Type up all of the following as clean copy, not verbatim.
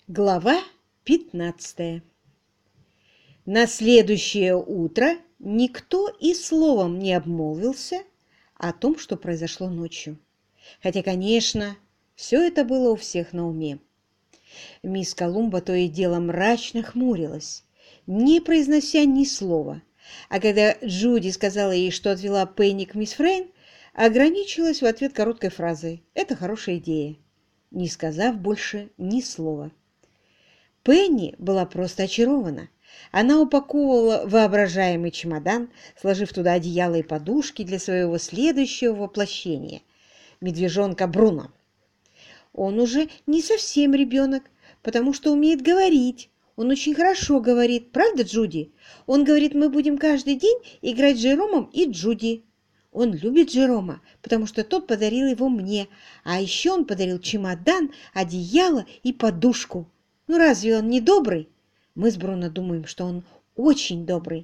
Глава 15. На следующее утро никто и словом не обмолвился о том, что произошло ночью. Хотя, конечно, все это было у всех на уме. Мисс Колумба то и дело мрачно хмурилась, не произнося ни слова. А когда Джуди сказала ей, что отвела Пенни к мисс Фрейн, ограничилась в ответ короткой фразой «Это хорошая идея», не сказав больше ни слова. Пенни была просто очарована. Она упаковывала воображаемый чемодан, сложив туда одеяло и подушки для своего следующего воплощения – медвежонка Бруно. Он уже не совсем ребенок, потому что умеет говорить. Он очень хорошо говорит, правда, Джуди? Он говорит, мы будем каждый день играть с Джеромом и Джуди. Он любит Джерома, потому что тот подарил его мне, а еще он подарил чемодан, одеяло и подушку. Ну разве он не добрый? Мы с Бруно думаем, что он очень добрый.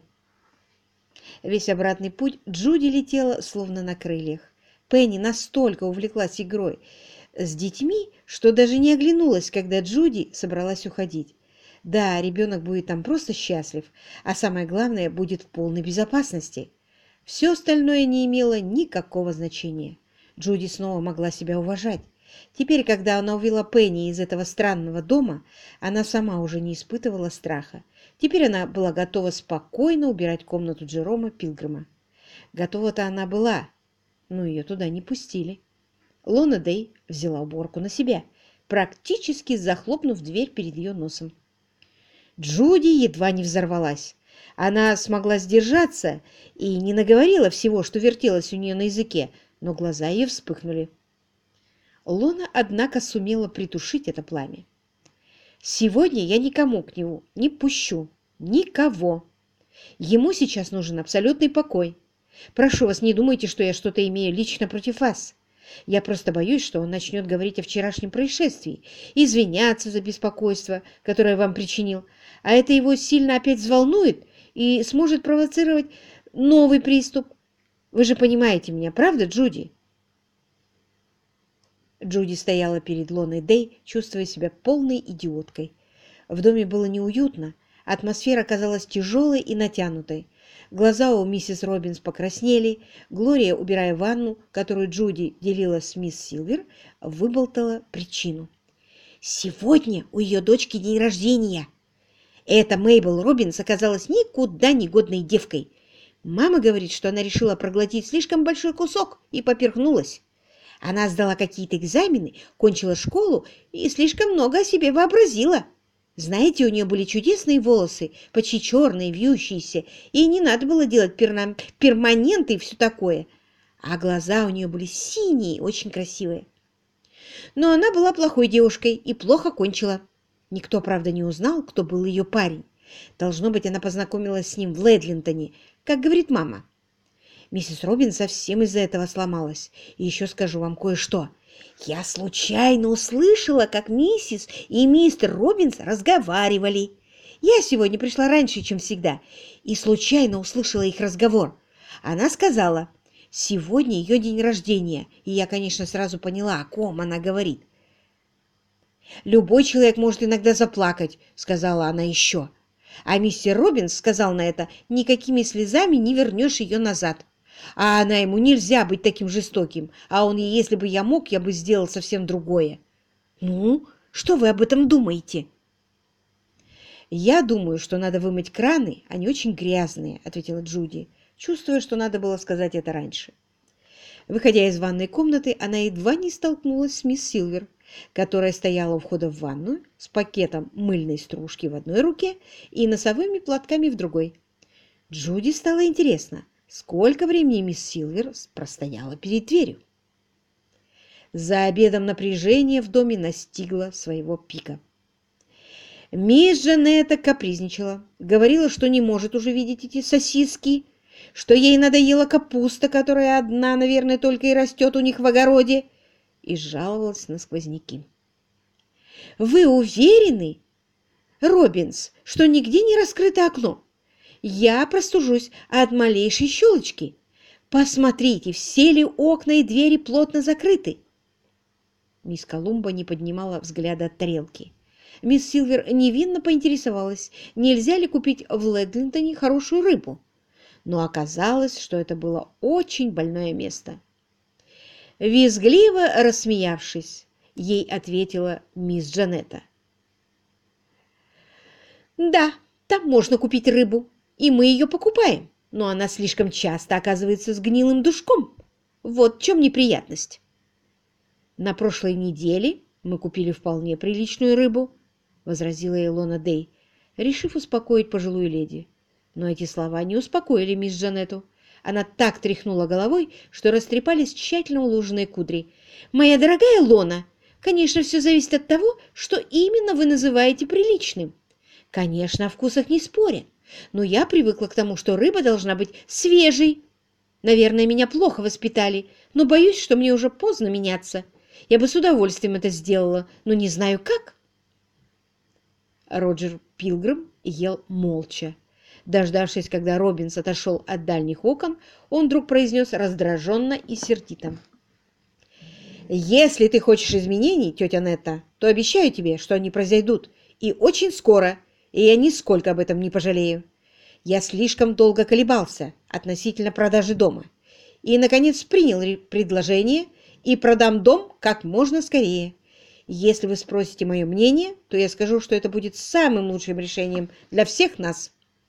Весь обратный путь Джуди летела словно на крыльях. Пенни настолько увлеклась игрой с детьми, что даже не оглянулась, когда Джуди собралась уходить. Да, ребенок будет там просто счастлив, а самое главное, будет в полной безопасности. Все остальное не имело никакого значения. Джуди снова могла себя уважать. Теперь, когда она увела Пенни из этого странного дома, она сама уже не испытывала страха. Теперь она была готова спокойно убирать комнату Джерома Пилгрима. Готова-то она была, но ее туда не пустили. Лона Дэй взяла уборку на себя, практически захлопнув дверь перед ее носом. Джуди едва не взорвалась. Она смогла сдержаться и не наговорила всего, что вертелось у нее на языке, но глаза ее вспыхнули. Лона, однако, сумела притушить это пламя. «Сегодня я никому к нему не пущу. Никого. Ему сейчас нужен абсолютный покой. Прошу вас, не думайте, что я что-то имею лично против вас. Я просто боюсь, что он начнет говорить о вчерашнем происшествии, извиняться за беспокойство, которое вам причинил, а это его сильно опять взволнует и сможет провоцировать новый приступ. Вы же понимаете меня, правда, Джуди?» Джуди стояла перед Лоной Дэй, чувствуя себя полной идиоткой. В доме было неуютно, атмосфера казалась тяжелой и натянутой. Глаза у миссис Робинс покраснели, Глория, убирая ванну, которую Джуди делила с мисс Силвер, выболтала причину. «Сегодня у ее дочки день рождения. Эта Мейбл Робинс оказалась никуда не годной девкой. Мама говорит, что она решила проглотить слишком большой кусок и поперхнулась. Она сдала какие-то экзамены, кончила школу и слишком много о себе вообразила. Знаете, у нее были чудесные волосы, почти черные, вьющиеся, и не надо было делать перманенты и все такое. А глаза у нее были синие, очень красивые. Но она была плохой девушкой и плохо кончила. Никто, правда, не узнал, кто был ее парень. Должно быть, она познакомилась с ним в Ледлинтоне, как говорит мама. Миссис Робин совсем из-за этого сломалась. И еще скажу вам кое-что. Я случайно услышала, как миссис и мистер Робинс разговаривали. Я сегодня пришла раньше, чем всегда, и случайно услышала их разговор. Она сказала, сегодня ее день рождения, и я, конечно, сразу поняла, о ком она говорит. «Любой человек может иногда заплакать», — сказала она еще. А мистер Робинс сказал на это, «Никакими слезами не вернешь ее назад». А она ему: «Нельзя быть таким жестоким». А он: «Если бы я мог, я бы сделал совсем другое». Ну, что вы об этом думаете? «Я думаю, что надо вымыть краны, они очень грязные», — ответила Джуди, чувствуя, что надо было сказать это раньше. Выходя из ванной комнаты, она едва не столкнулась с мисс Силвер, которая стояла у входа в ванную с пакетом мыльной стружки в одной руке и носовыми платками в другой. Джуди стало интересно, сколько времени мисс Силвер простояла перед дверью. За обедом напряжение в доме настигло своего пика. Мисс Джанетта капризничала, говорила, что не может уже видеть эти сосиски, что ей надоела капуста, которая одна, наверное, только и растет у них в огороде, и жаловалась на сквозняки. «Вы уверены, Робинс, что нигде не раскрыто окно? Я простужусь от малейшей щелочки. Посмотрите, все ли окна и двери плотно закрыты?» Мисс Колумба не поднимала взгляда от тарелки. Мисс Силвер невинно поинтересовалась, нельзя ли купить в Ледлинтоне хорошую рыбу. Но оказалось, что это было очень больное место. Визгливо рассмеявшись, ей ответила мисс Джанетта. «Да, там можно купить рыбу, и мы ее покупаем, но она слишком часто оказывается с гнилым душком. Вот в чем неприятность. На прошлой неделе мы купили вполне приличную рыбу», — возразила Илона Дэй, решив успокоить пожилую леди. Но эти слова не успокоили мисс Джанетту. Она так тряхнула головой, что растрепались тщательно уложенные кудри. «Моя дорогая Лона, конечно, все зависит от того, что именно вы называете приличным. Конечно, о вкусах не спорят, но я привыкла к тому, что рыба должна быть свежей. Наверное, меня плохо воспитали, но боюсь, что мне уже поздно меняться. Я бы с удовольствием это сделала, но не знаю как». Роджер Пилгрим ел молча. Дождавшись, когда Робинс отошел от дальних окон, он вдруг произнес раздраженно и сердито: «Если ты хочешь изменений, тетя Нетта, то обещаю тебе, что они произойдут, и очень скоро, и я нисколько об этом не пожалею. Я слишком долго колебался относительно продажи дома, и, наконец, принял предложение и продам дом как можно скорее. Если вы спросите мое мнение, то я скажу, что это будет самым лучшим решением для всех нас».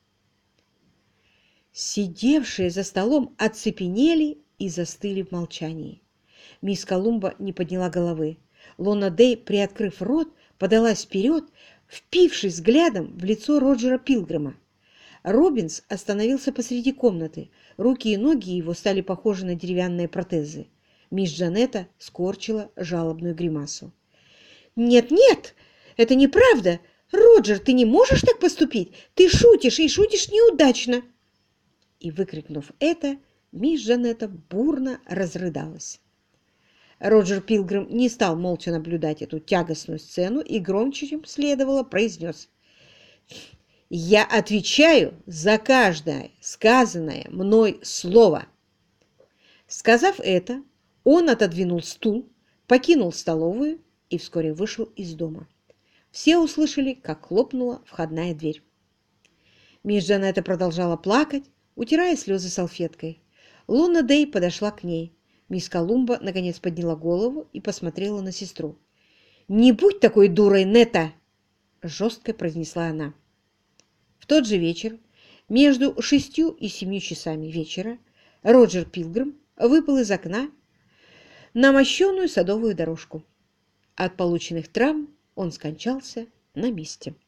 Сидевшие за столом оцепенели и застыли в молчании. Мисс Колумба не подняла головы. Лона Дэй, приоткрыв рот, подалась вперед, впившись взглядом в лицо Роджера Пилгрима. Робинс остановился посреди комнаты. Руки и ноги его стали похожи на деревянные протезы. Мисс Джанетта скорчила жалобную гримасу. «Нет, нет, это неправда! Роджер, ты не можешь так поступить! Ты шутишь, и шутишь неудачно!» И, выкрикнув это, мисс Джанетта бурно разрыдалась. Роджер Пилгрим не стал молча наблюдать эту тягостную сцену и громче, чем следовало, произнес: «Я отвечаю за каждое сказанное мной слово». Сказав это, он отодвинул стул, покинул столовую и вскоре вышел из дома. Все услышали, как хлопнула входная дверь. Мисс Джанетта продолжала плакать, утирая слезы салфеткой. Лона Дэй подошла к ней. Мисс Колумба наконец подняла голову и посмотрела на сестру. «Не будь такой дурой, Нетта!» — жестко произнесла она. В тот же вечер, между 6 и 7 часами вечера, Роджер Пилгрим выпал из окна на мощеную садовую дорожку. От полученных травм он скончался на месте.